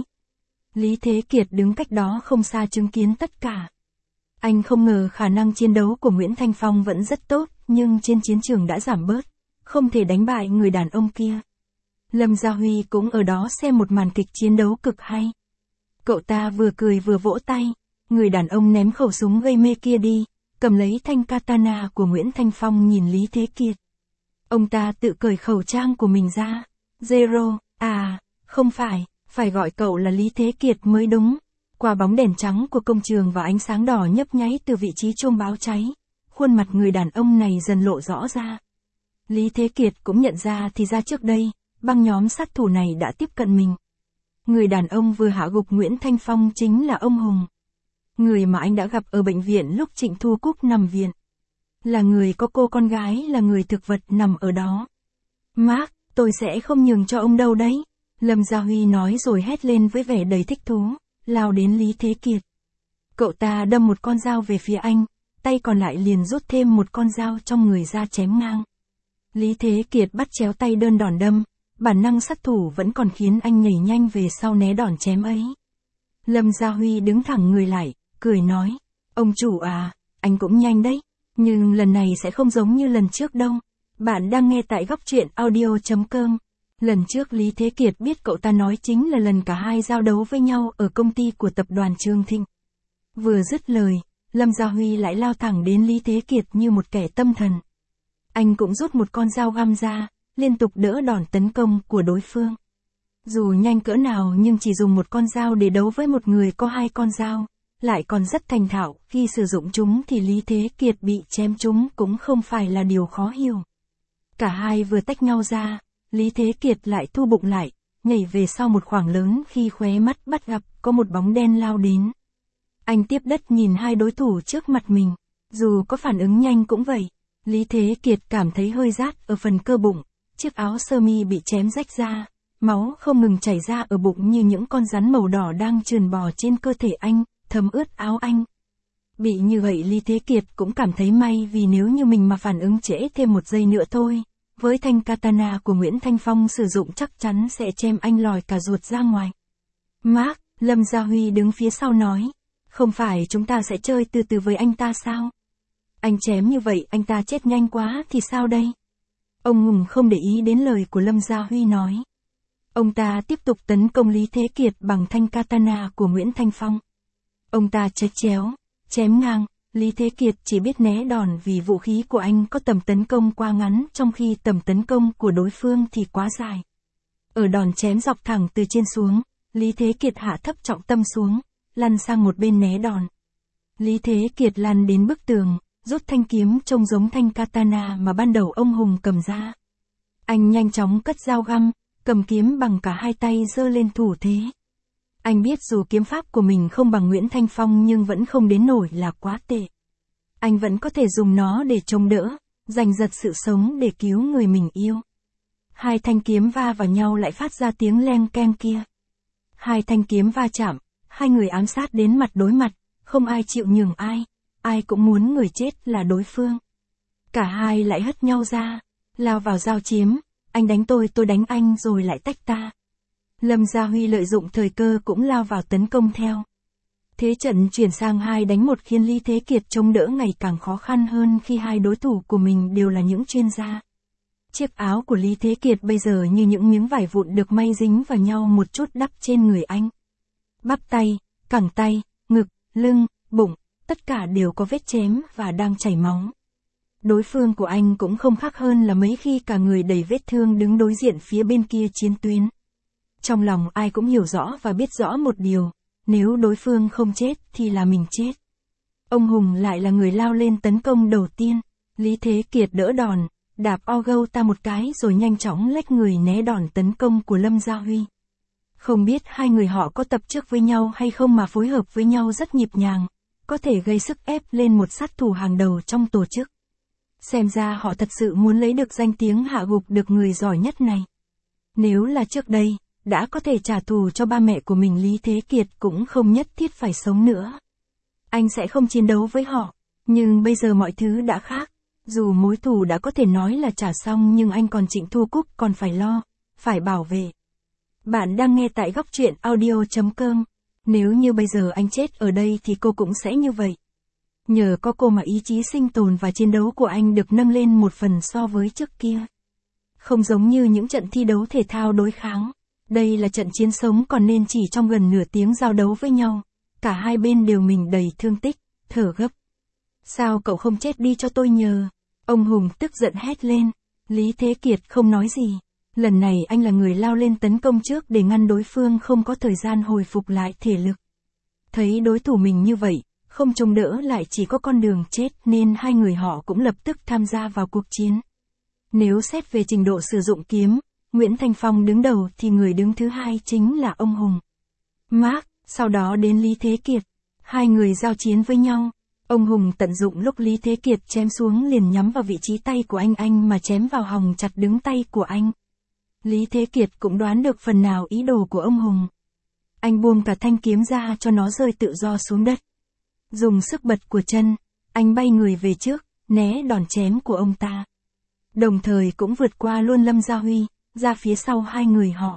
S1: Lý Thế Kiệt đứng cách đó không xa chứng kiến tất cả. Anh không ngờ khả năng chiến đấu của Nguyễn Thanh Phong vẫn rất tốt, nhưng trên chiến trường đã giảm bớt, không thể đánh bại người đàn ông kia. Lâm Gia Huy cũng ở đó xem một màn kịch chiến đấu cực hay. Cậu ta vừa cười vừa vỗ tay, người đàn ông ném khẩu súng gây mê kia đi, cầm lấy thanh katana của Nguyễn Thanh Phong nhìn Lý Thế Kiệt. Ông ta tự cởi khẩu trang của mình ra. Zero, không phải gọi cậu là Lý Thế Kiệt mới đúng. Qua bóng đèn trắng của công trường và ánh sáng đỏ nhấp nháy từ vị trí chuông báo cháy, khuôn mặt người đàn ông này dần lộ rõ ra. Lý Thế Kiệt cũng nhận ra thì ra trước đây, băng nhóm sát thủ này đã tiếp cận mình. Người đàn ông vừa hạ gục Nguyễn Thanh Phong chính là ông Hùng. Người mà anh đã gặp ở bệnh viện lúc Trịnh Thu Cúc nằm viện. Là người có cô con gái là người thực vật nằm ở đó. Mark, tôi sẽ không nhường cho ông đâu đấy. Lâm Gia Huy nói rồi hét lên với vẻ đầy thích thú, lao đến Lý Thế Kiệt. Cậu ta đâm một con dao về phía anh, tay còn lại liền rút thêm một con dao trong người ra chém ngang. Lý Thế Kiệt bắt chéo tay đơn đòn đâm, bản năng sát thủ vẫn còn khiến anh nhảy nhanh về sau né đòn chém ấy. Lâm Gia Huy đứng thẳng người lại, cười nói, ông chủ anh cũng nhanh đấy, nhưng lần này sẽ không giống như lần trước đâu. Bạn đang nghe tại góc truyện audio.com. Lần trước Lý Thế Kiệt biết cậu ta nói chính là lần cả hai giao đấu với nhau ở công ty của tập đoàn Trương Thịnh. Vừa dứt lời, Lâm Gia Huy lại lao thẳng đến Lý Thế Kiệt như một kẻ tâm thần. Anh cũng rút một con dao găm ra, liên tục đỡ đòn tấn công của đối phương. Dù nhanh cỡ nào nhưng chỉ dùng một con dao để đấu với một người có 2 con dao, lại còn rất thành thạo, khi sử dụng chúng thì Lý Thế Kiệt bị chém chúng cũng không phải là điều khó hiểu. Cả hai vừa tách nhau ra, Lý Thế Kiệt lại thu bụng lại, nhảy về sau một khoảng lớn khi khóe mắt bắt gặp có một bóng đen lao đến. Anh tiếp đất nhìn hai đối thủ trước mặt mình, dù có phản ứng nhanh cũng vậy. Lý Thế Kiệt cảm thấy hơi rát ở phần cơ bụng, chiếc áo sơ mi bị chém rách ra, máu không ngừng chảy ra ở bụng như những con rắn màu đỏ đang trườn bò trên cơ thể anh, thấm ướt áo anh. Bị như vậy Lý Thế Kiệt cũng cảm thấy may vì nếu như mình mà phản ứng trễ thêm 1 giây nữa thôi, với thanh katana của Nguyễn Thanh Phong sử dụng chắc chắn sẽ chém anh lòi cả ruột ra ngoài. Mark, Lâm Gia Huy đứng phía sau nói, không phải chúng ta sẽ chơi từ từ với anh ta sao? Anh chém như vậy anh ta chết nhanh quá thì sao đây? Ông Hùng không để ý đến lời của Lâm Gia Huy nói. Ông ta tiếp tục tấn công Lý Thế Kiệt bằng thanh katana của Nguyễn Thanh Phong. Ông ta chém chéo, chém ngang, Lý Thế Kiệt chỉ biết né đòn vì vũ khí của anh có tầm tấn công quá ngắn trong khi tầm tấn công của đối phương thì quá dài. Ở đòn chém dọc thẳng từ trên xuống, Lý Thế Kiệt hạ thấp trọng tâm xuống, lăn sang một bên né đòn. Lý Thế Kiệt lăn đến bức tường, rút thanh kiếm trông giống thanh katana mà ban đầu ông Hùng cầm ra. Anh nhanh chóng cất dao găm, cầm kiếm bằng cả hai tay giơ lên thủ thế. Anh biết dù kiếm pháp của mình không bằng Nguyễn Thanh Phong nhưng vẫn không đến nổi là quá tệ. Anh vẫn có thể dùng nó để chống đỡ, giành giật sự sống để cứu người mình yêu. Hai thanh kiếm va vào nhau lại phát ra tiếng leng keng kia. Hai thanh kiếm va chạm, hai người ám sát đến mặt đối mặt, không ai chịu nhường ai. ai cũng muốn người chết là đối phương. Cả hai lại hất nhau ra, lao vào giao chiếm, anh đánh tôi đánh anh rồi lại tách ta. Lâm Gia Huy lợi dụng thời cơ cũng lao vào tấn công theo. Thế trận chuyển sang 2 đánh 1 khiến Lý Thế Kiệt chống đỡ ngày càng khó khăn hơn khi hai đối thủ của mình đều là những chuyên gia. Chiếc áo của Lý Thế Kiệt bây giờ như những miếng vải vụn được may dính vào nhau một chút đắp trên người anh. Bắp tay, cẳng tay, ngực, lưng, bụng, tất cả đều có vết chém và đang chảy máu. Đối phương của anh cũng không khác hơn là mấy khi cả người đầy vết thương đứng đối diện phía bên kia chiến tuyến. Trong lòng ai cũng hiểu rõ và biết rõ một điều, nếu đối phương không chết thì là mình chết. Ông Hùng lại là người lao lên tấn công đầu tiên, Lý Thế Kiệt đỡ đòn, đạp gâu ta một cái rồi nhanh chóng lách người né đòn tấn công của Lâm Gia Huy. Không biết hai người họ có tập trước với nhau hay không mà phối hợp với nhau rất nhịp nhàng, có thể gây sức ép lên một sát thủ hàng đầu trong tổ chức. Xem ra họ thật sự muốn lấy được danh tiếng hạ gục được người giỏi nhất này. Nếu là trước đây, đã có thể trả thù cho ba mẹ của mình, Lý Thế Kiệt cũng không nhất thiết phải sống nữa. Anh sẽ không chiến đấu với họ, nhưng bây giờ mọi thứ đã khác. Dù mối thù đã có thể nói là trả xong nhưng anh còn Trịnh Thu Cúc còn phải lo, phải bảo vệ. Bạn đang nghe tại góc truyện audio.com. Nếu như bây giờ anh chết ở đây thì cô cũng sẽ như vậy. Nhờ có cô mà ý chí sinh tồn và chiến đấu của anh được nâng lên một phần so với trước kia. Không giống như những trận thi đấu thể thao đối kháng. Đây là trận chiến sống còn nên chỉ trong gần nửa tiếng giao đấu với nhau. Cả hai bên đều mình đầy thương tích, thở gấp. Sao cậu không chết đi cho tôi nhờ? Ông Hùng tức giận hét lên. Lý Thế Kiệt không nói gì. Lần này anh là người lao lên tấn công trước để ngăn đối phương không có thời gian hồi phục lại thể lực. Thấy đối thủ mình như vậy, không chống đỡ lại chỉ có con đường chết nên hai người họ cũng lập tức tham gia vào cuộc chiến. Nếu xét về trình độ sử dụng kiếm, Nguyễn Thanh Phong đứng đầu thì người đứng thứ hai chính là ông Hùng. Mark, sau đó đến Lý Thế Kiệt. Hai người giao chiến với nhau. Ông Hùng tận dụng lúc Lý Thế Kiệt chém xuống liền nhắm vào vị trí tay của anh mà chém vào hồng chặt đứng tay của anh. Lý Thế Kiệt cũng đoán được phần nào ý đồ của ông Hùng. Anh buông cả thanh kiếm ra cho nó rơi tự do xuống đất. Dùng sức bật của chân, anh bay người về trước, né đòn chém của ông ta. Đồng thời cũng vượt qua luôn Lâm Gia Huy, ra phía sau hai người họ.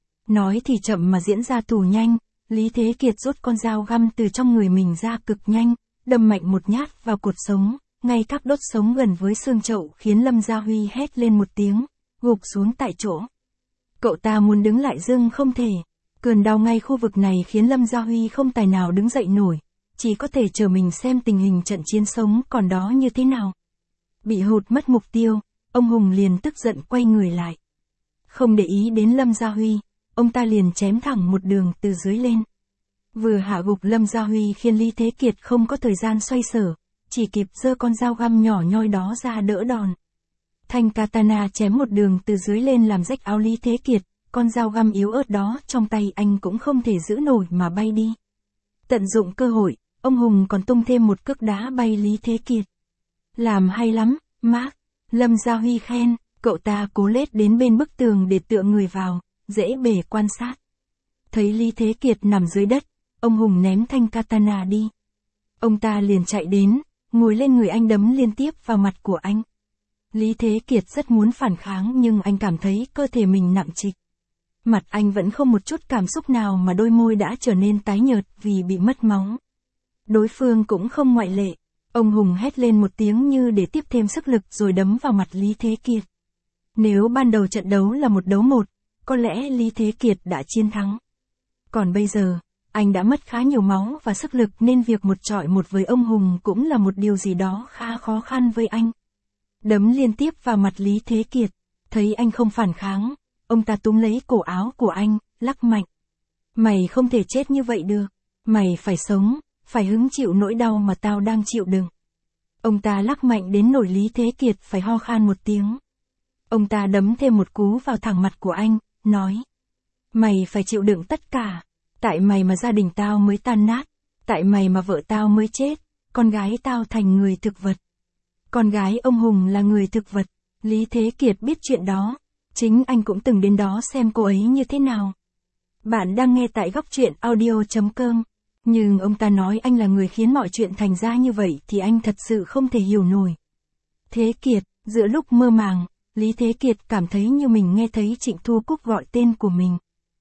S1: Nói thì chậm mà diễn ra tù nhanh, Lý Thế Kiệt rút con dao găm từ trong người mình ra cực nhanh, đâm mạnh một nhát vào cột sống, ngay các đốt sống gần với xương chậu khiến Lâm Gia Huy hét lên một tiếng, gục xuống tại chỗ. Cậu ta muốn đứng lại dưng không thể. Cơn đau ngay khu vực này khiến Lâm Gia Huy không tài nào đứng dậy nổi, chỉ có thể chờ mình xem tình hình trận chiến sống còn đó như thế nào. Bị hụt mất mục tiêu, ông Hùng liền tức giận quay người lại. Không để ý đến Lâm Gia Huy, ông ta liền chém thẳng một đường từ dưới lên. Vừa hạ gục Lâm Gia Huy khiến Lý Thế Kiệt không có thời gian xoay sở, chỉ kịp giơ con dao găm nhỏ nhoi đó ra đỡ đòn. Thanh katana chém một đường từ dưới lên làm rách áo Lý Thế Kiệt, con dao găm yếu ớt đó trong tay anh cũng không thể giữ nổi mà bay đi. Tận dụng cơ hội, ông Hùng còn tung thêm một cước đá bay Lý Thế Kiệt. Làm hay lắm, Mark. Lâm Gia Huy khen, cậu ta cố lết đến bên bức tường để tựa người vào, dễ bề quan sát. Thấy Lý Thế Kiệt nằm dưới đất, ông Hùng ném thanh katana đi. Ông ta liền chạy đến, ngồi lên người anh đấm liên tiếp vào mặt của anh. Lý Thế Kiệt rất muốn phản kháng nhưng anh cảm thấy cơ thể mình nặng trịch. Mặt anh vẫn không một chút cảm xúc nào mà đôi môi đã trở nên tái nhợt vì bị mất máu. Đối phương cũng không ngoại lệ. Ông Hùng hét lên một tiếng như để tiếp thêm sức lực rồi đấm vào mặt Lý Thế Kiệt. Nếu ban đầu trận đấu là 1-1, có lẽ Lý Thế Kiệt đã chiến thắng. Còn bây giờ, anh đã mất khá nhiều máu và sức lực nên việc một chọi một với ông Hùng cũng là một điều gì đó khá khó khăn với anh. Đấm liên tiếp vào mặt Lý Thế Kiệt, thấy anh không phản kháng, ông ta túm lấy cổ áo của anh, lắc mạnh. Mày không thể chết như vậy được, mày phải sống, phải hứng chịu nỗi đau mà tao đang chịu đựng. Ông ta lắc mạnh đến nỗi Lý Thế Kiệt phải ho khan một tiếng. Ông ta đấm thêm một cú vào thẳng mặt của anh, nói. Mày phải chịu đựng tất cả, tại mày mà gia đình tao mới tan nát, tại mày mà vợ tao mới chết, con gái tao thành người thực vật. Con gái ông Hùng là người thực vật, Lý Thế Kiệt biết chuyện đó, chính anh cũng từng đến đó xem cô ấy như thế nào. Bạn đang nghe tại góc truyện audio.com. Nhưng ông ta nói anh là người khiến mọi chuyện thành ra như vậy thì anh thật sự không thể hiểu nổi. Thế Kiệt, giữa lúc mơ màng, Lý Thế Kiệt cảm thấy như mình nghe thấy Trịnh Thu Cúc gọi tên của mình.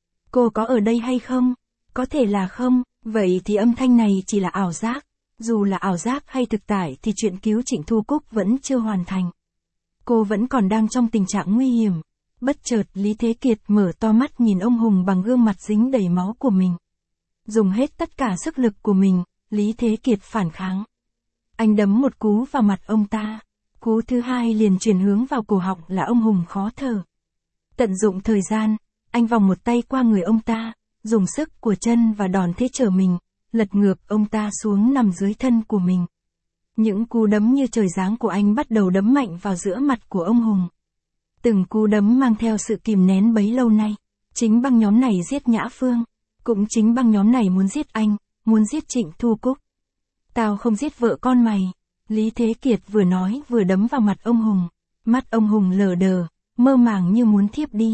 S1: Cô có ở đây hay không? Có thể là không, vậy thì âm thanh này chỉ là ảo giác. Dù là ảo giác hay thực tại thì chuyện cứu Trịnh Thu Cúc vẫn chưa hoàn thành. Cô vẫn còn đang trong tình trạng nguy hiểm. Bất chợt Lý Thế Kiệt mở to mắt nhìn ông Hùng bằng gương mặt dính đầy máu của mình. Dùng hết tất cả sức lực của mình, Lý Thế Kiệt phản kháng. Anh đấm một cú vào mặt ông ta. Cú thứ hai liền chuyển hướng vào cổ họng là ông Hùng khó thở. Tận dụng thời gian, anh vòng một tay qua người ông ta, dùng sức của chân và đòn thế trở mình, lật ngược ông ta xuống nằm dưới thân của mình. Những cú đấm như trời giáng của anh bắt đầu đấm mạnh vào giữa mặt của ông Hùng. Từng cú đấm mang theo sự kìm nén bấy lâu nay. Chính băng nhóm này giết Nhã Phương. Cũng chính băng nhóm này muốn giết anh, muốn giết Trịnh Thu Cúc. Tao không giết vợ con mày. Lý Thế Kiệt vừa nói vừa đấm vào mặt ông Hùng. Mắt ông Hùng lờ đờ, mơ màng như muốn thiếp đi.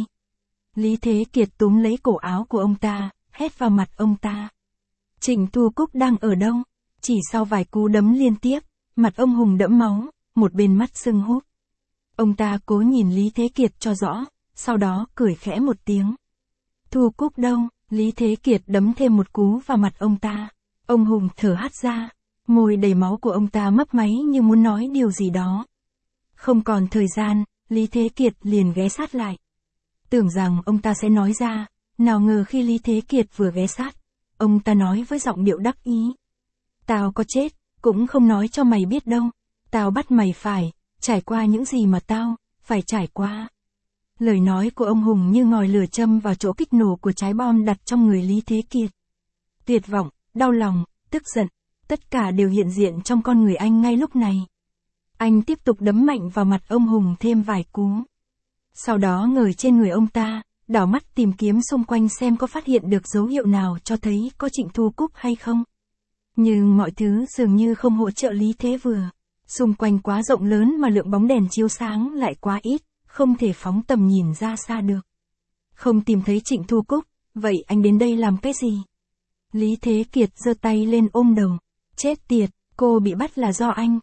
S1: Lý Thế Kiệt túm lấy cổ áo của ông ta, hét vào mặt ông ta. Trịnh Thu Cúc đang ở đâu? Chỉ sau vài cú đấm liên tiếp, mặt ông Hùng đẫm máu, một bên mắt sưng húp. Ông ta cố nhìn Lý Thế Kiệt cho rõ, sau đó cười khẽ một tiếng. Thu Cúc đâu? Lý Thế Kiệt đấm thêm một cú vào mặt ông ta. Ông Hùng thở hắt ra, môi đầy máu của ông ta mấp máy như muốn nói điều gì đó. Không còn thời gian, Lý Thế Kiệt liền ghé sát lại. Tưởng rằng ông ta sẽ nói ra, nào ngờ khi Lý Thế Kiệt vừa ghé sát, ông ta nói với giọng điệu đắc ý. Tao có chết, cũng không nói cho mày biết đâu. Tao bắt mày phải trải qua những gì mà tao phải trải qua. Lời nói của ông Hùng như ngòi lửa châm vào chỗ kích nổ của trái bom đặt trong người Lý Thế Kiệt. Tuyệt vọng, đau lòng, tức giận, tất cả đều hiện diện trong con người anh ngay lúc này. Anh tiếp tục đấm mạnh vào mặt ông Hùng thêm vài cú. Sau đó ngồi trên người ông ta, đảo mắt tìm kiếm xung quanh xem có phát hiện được dấu hiệu nào cho thấy có Trịnh Thu Cúc hay không. Nhưng mọi thứ dường như không hỗ trợ Lý Thế Vừa. Xung quanh quá rộng lớn mà lượng bóng đèn chiếu sáng lại quá ít, không thể phóng tầm nhìn ra xa được. Không tìm thấy Trịnh Thu Cúc, vậy anh đến đây làm cái gì? Lý Thế Kiệt giơ tay lên ôm đầu. Chết tiệt, cô bị bắt là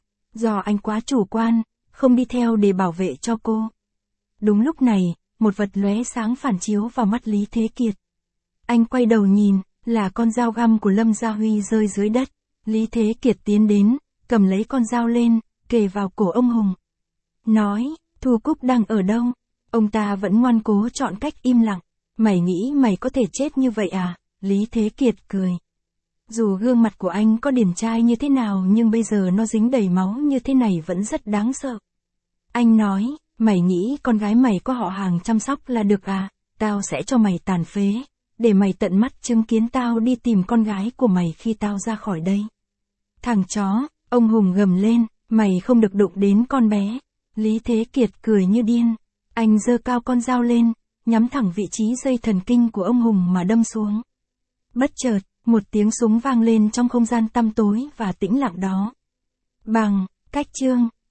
S1: do anh quá chủ quan, không đi theo để bảo vệ cho cô. Đúng lúc này, một vật lóe sáng phản chiếu vào mắt Lý Thế Kiệt. Anh quay đầu nhìn, là con dao găm của Lâm Gia Huy rơi dưới đất. Lý Thế Kiệt tiến đến, cầm lấy con dao lên, kề vào cổ ông Hùng. Nói, Thu Cúc đang ở đâu? Ông ta vẫn ngoan cố chọn cách im lặng. Mày nghĩ mày có thể chết như vậy à? Lý Thế Kiệt cười. Dù gương mặt của anh có điển trai như thế nào nhưng bây giờ nó dính đầy máu như thế này vẫn rất đáng sợ. Anh nói, mày nghĩ con gái mày có họ hàng chăm sóc là được à? Tao sẽ cho mày tàn phế, để mày tận mắt chứng kiến tao đi tìm con gái của mày khi tao ra khỏi đây. Thằng chó, ông Hùng gầm lên, mày không được đụng đến con bé. Lý Thế Kiệt cười như điên. Anh giơ cao con dao lên, nhắm thẳng vị trí dây thần kinh của ông Hùng mà đâm xuống. Bất chợt, một tiếng súng vang lên trong không gian tăm tối và tĩnh lặng đó. Bằng, cách chương.